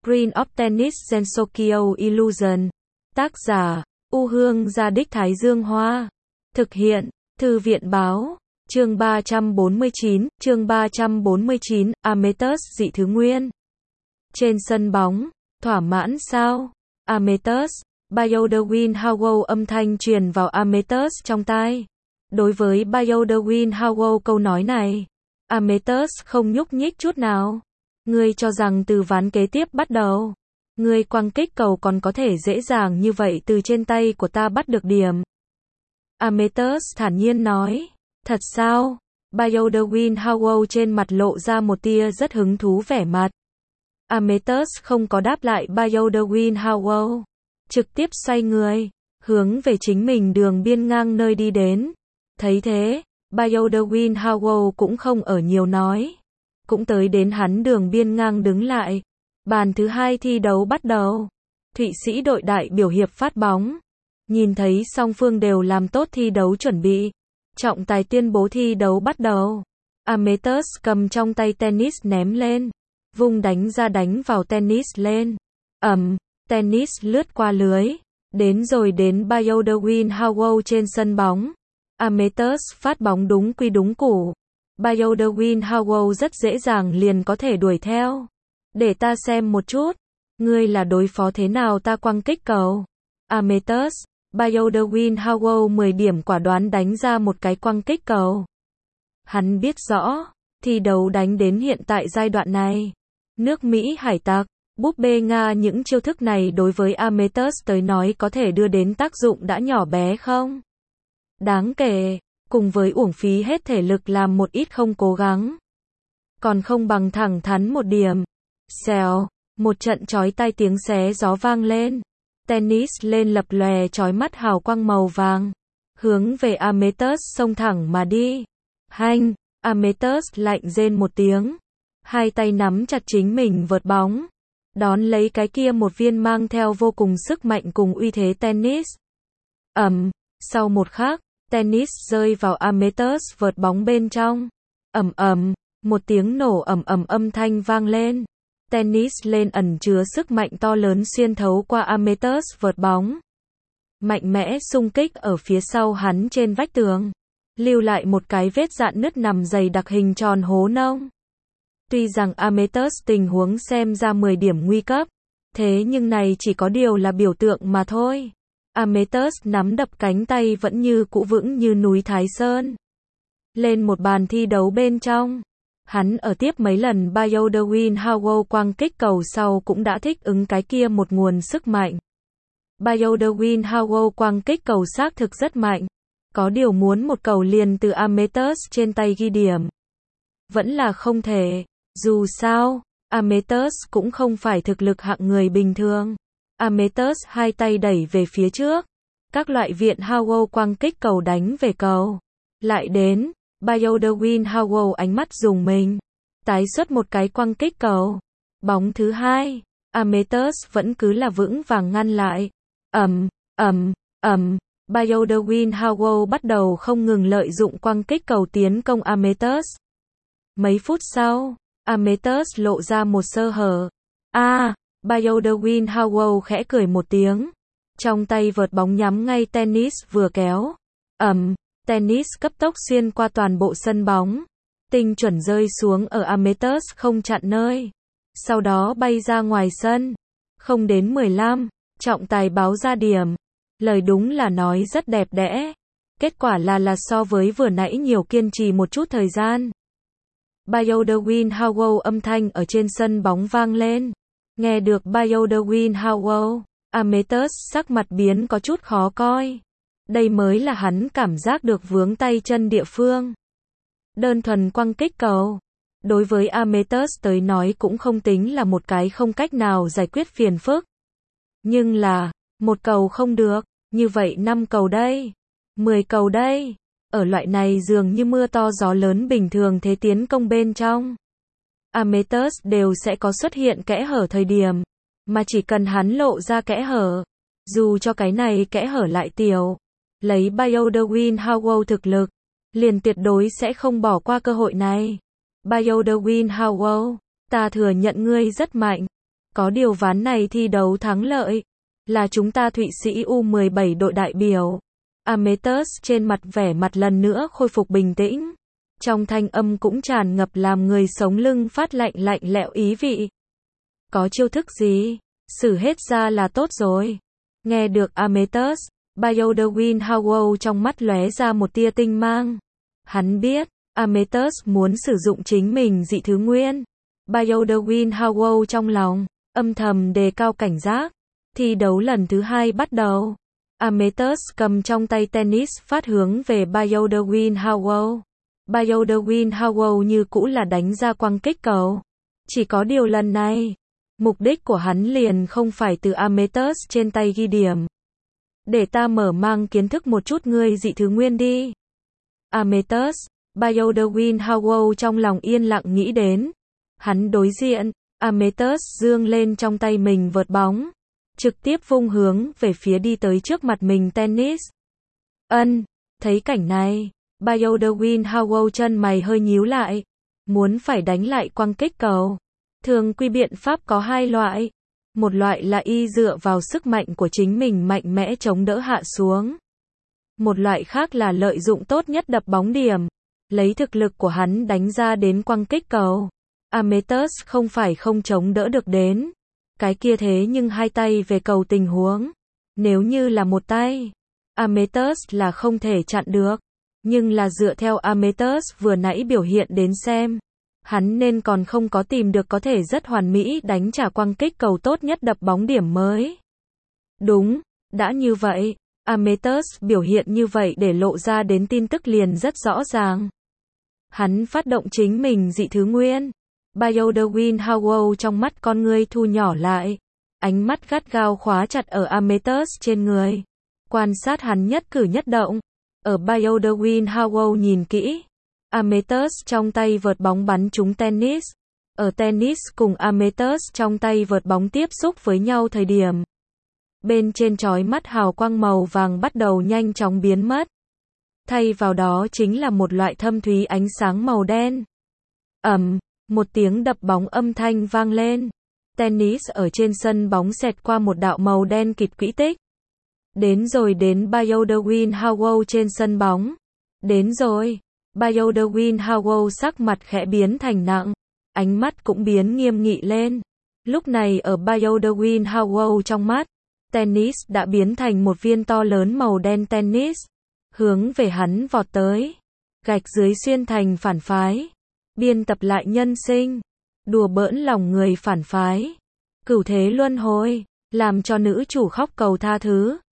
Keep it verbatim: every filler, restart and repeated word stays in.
Screen of Tennis Gensokyo Illusion. Tác giả, U Hương Gia Đích Thái Dương Hoa. Thực hiện, Thư viện Báo. Chương ba trăm bốn mươi chín, chương ba trăm bốn mươi chín, Amethyst dị thứ nguyên. Trên sân bóng, thỏa mãn sao? Amethyst, Bioderwin Howell âm thanh truyền vào Amethyst trong tai. Đối với Bioderwin Howell câu nói này, Amethyst không nhúc nhích chút nào. Ngươi cho rằng từ ván kế tiếp bắt đầu, ngươi quăng kích cầu còn có thể dễ dàng như vậy từ trên tay của ta bắt được điểm. Amethyst thản nhiên nói. Thật sao? Bioderwin Howell trên mặt lộ ra một tia rất hứng thú vẻ mặt. Amethyst không có đáp lại Bioderwin Howell. Trực tiếp xoay người, hướng về chính mình đường biên ngang nơi đi đến. Thấy thế, Bioderwin Howell cũng không ở nhiều nói. Cũng tới đến hắn đường biên ngang đứng lại. Bàn thứ hai thi đấu bắt đầu. Thụy Sĩ đội đại biểu hiệp phát bóng. Nhìn thấy song phương đều làm tốt thi đấu chuẩn bị. Trọng tài tuyên bố thi đấu bắt đầu. Amethyst cầm trong tay tennis ném lên. Vung đánh ra đánh vào tennis lên. Ầm, tennis lướt qua lưới. Đến rồi đến Bioderwin Howell trên sân bóng. Amethyst phát bóng đúng quy đúng củ. Bioderwin Howell rất dễ dàng liền có thể đuổi theo. Để ta xem một chút. Ngươi là đối phó thế nào ta quăng kích cầu. Amethyst, Bioderwin Howell mười điểm quả đoán đánh ra một cái quăng kích cầu. Hắn biết rõ, thi đấu đánh đến hiện tại giai đoạn này. Nước Mỹ hải tặc, búp bê Nga những chiêu thức này đối với Amethyst tới nói có thể đưa đến tác dụng đã nhỏ bé không? Đáng kể, cùng với uổng phí hết thể lực làm một ít không cố gắng. Còn không bằng thẳng thắn một điểm. Xèo, một trận chói tai tiếng xé gió vang lên. Tennis lên lập lòe chói mắt hào quang màu vàng. Hướng về Amethyst xông thẳng mà đi. Hanh, Amethyst lạnh rên một tiếng. Hai tay nắm chặt chính mình vợt bóng. Đón lấy cái kia một viên mang theo vô cùng sức mạnh cùng uy thế tennis. Ầm, sau một khắc, tennis rơi vào Amethyst vợt bóng bên trong. Ầm ầm, một tiếng nổ ầm ầm âm thanh vang lên. Tennis lên ẩn chứa sức mạnh to lớn xuyên thấu qua Amethyst vợt bóng. Mạnh mẽ xung kích ở phía sau hắn trên vách tường. Lưu lại một cái vết dạn nứt nằm dày đặc hình tròn hố nông. Tuy rằng Amethyst tình huống xem ra mười điểm nguy cấp. Thế nhưng này chỉ có điều là biểu tượng mà thôi. Amethyst nắm đập cánh tay vẫn như cũ vững như núi Thái Sơn. Lên một bàn thi đấu bên trong. Hắn ở tiếp mấy lần Bioderwin Howell quăng kích cầu sau cũng đã thích ứng cái kia một nguồn sức mạnh. Bioderwin Howell quăng kích cầu xác thực rất mạnh. Có điều muốn một cầu liền từ Amethyst trên tay ghi điểm. Vẫn là không thể. Dù sao, Amethyst cũng không phải thực lực hạng người bình thường. Amethyst hai tay đẩy về phía trước. Các loại viện Howell quăng kích cầu đánh về cầu. Lại đến. Bioderwin Howell ánh mắt dùng mình. Tái xuất một cái quăng kích cầu. Bóng thứ hai. Amethyst vẫn cứ là vững vàng ngăn lại. Ầm, ầm, ầm. Bioderwin Howell bắt đầu không ngừng lợi dụng quăng kích cầu tiến công Amethyst. Mấy phút sau, Amethyst lộ ra một sơ hở. A, à, Bioderwin Howell khẽ cười một tiếng. Trong tay vợt bóng nhắm ngay tennis vừa kéo. Ầm. Tennis cấp tốc xuyên qua toàn bộ sân bóng. Tinh chuẩn rơi xuống ở Amethyst không chặn nơi. Sau đó bay ra ngoài sân. Không đến mười lăm, trọng tài báo ra điểm. Lời đúng là nói rất đẹp đẽ. Kết quả là là so với vừa nãy nhiều kiên trì một chút thời gian. Bioderwin Howell âm thanh ở trên sân bóng vang lên. Nghe được Bioderwin Howell, Amethyst sắc mặt biến có chút khó coi. Đây mới là hắn cảm giác được vướng tay chân địa phương. Đơn thuần quăng kích cầu. Đối với Amethyst tới nói cũng không tính là một cái không cách nào giải quyết phiền phức. Nhưng là, một cầu không được, như vậy năm cầu đây, mười cầu đây. Ở loại này dường như mưa to gió lớn bình thường thế tiến công bên trong. Amethyst đều sẽ có xuất hiện kẽ hở thời điểm. Mà chỉ cần hắn lộ ra kẽ hở. Dù cho cái này kẽ hở lại tiểu. Lấy Bioderwin Howell thực lực, liền tuyệt đối sẽ không bỏ qua cơ hội này. Bioderwin Howell, ta thừa nhận ngươi rất mạnh. Có điều ván này thi đấu thắng lợi là chúng ta Thụy Sĩ U mười bảy đội đại biểu. Amethyst trên mặt vẻ mặt lần nữa khôi phục bình tĩnh. Trong thanh âm cũng tràn ngập làm người sống lưng phát lạnh lạnh lẽo ý vị. Có chiêu thức gì? Xử hết ra là tốt rồi. Nghe được Amethyst, Bayo-Derwin Howell trong mắt lóe ra một tia tinh mang. Hắn biết, Amethyst muốn sử dụng chính mình dị thứ nguyên. Bayo-Derwin Howell trong lòng, âm thầm đề cao cảnh giác. Thi đấu lần thứ hai bắt đầu. Amethyst cầm trong tay tennis phát hướng về Bayo-Derwin Howell. Bayo-Derwin Howell như cũ là đánh ra quăng kích cầu. Chỉ có điều lần này, mục đích của hắn liền không phải từ Amethyst trên tay ghi điểm. Để ta mở mang kiến thức một chút ngươi dị thứ nguyên đi. Amethyst, Bayo-Derwin Howell trong lòng yên lặng nghĩ đến. Hắn đối diện, Amethyst giương lên trong tay mình vợt bóng. Trực tiếp vung hướng về phía đi tới trước mặt mình tennis. Ân, thấy cảnh này, Bayo-Derwin Howell chân mày hơi nhíu lại. Muốn phải đánh lại quăng kích cầu. Thường quy biện pháp có hai loại. Một loại là y dựa vào sức mạnh của chính mình mạnh mẽ chống đỡ hạ xuống. Một loại khác là lợi dụng tốt nhất đập bóng điểm. Lấy thực lực của hắn đánh ra đến quăng kích cầu. Amethyst không phải không chống đỡ được đến. Cái kia thế nhưng hai tay về cầu tình huống. Nếu như là một tay, Amethyst là không thể chặn được. Nhưng là dựa theo Amethyst vừa nãy biểu hiện đến xem. Hắn nên còn không có tìm được có thể rất hoàn mỹ đánh trả quăng kích cầu tốt nhất đập bóng điểm mới. Đúng, đã như vậy, Amethyst biểu hiện như vậy để lộ ra đến tin tức liền rất rõ ràng. Hắn phát động chính mình dị thứ nguyên. Bayo-Derwin Howell trong mắt con ngươi thu nhỏ lại. Ánh mắt gắt gao khóa chặt ở Amethyst trên người. Quan sát hắn nhất cử nhất động. Ở Bayo-Derwin Howell nhìn kỹ. Amethyst trong tay vợt bóng bắn trúng tennis. Ở tennis cùng Amethyst trong tay vợt bóng tiếp xúc với nhau thời điểm. Bên trên chói mắt hào quang màu vàng bắt đầu nhanh chóng biến mất. Thay vào đó chính là một loại thâm thúy ánh sáng màu đen. Ầm, một tiếng đập bóng âm thanh vang lên. Tennis ở trên sân bóng xẹt qua một đạo màu đen kịt quỹ tích. Đến rồi đến Bayo-Derwin Howell trên sân bóng. Đến rồi. Bayo-Derwin Howell sắc mặt khẽ biến thành nặng. Ánh mắt cũng biến nghiêm nghị lên. Lúc này ở Bayo-Derwin Howell trong mắt, tennis đã biến thành một viên to lớn màu đen tennis. Hướng về hắn vọt tới. Gạch dưới xuyên thành phản phái. Biên tập lại nhân sinh. Đùa bỡn lòng người phản phái. Cửu thế luân hồi. Làm cho nữ chủ khóc cầu tha thứ.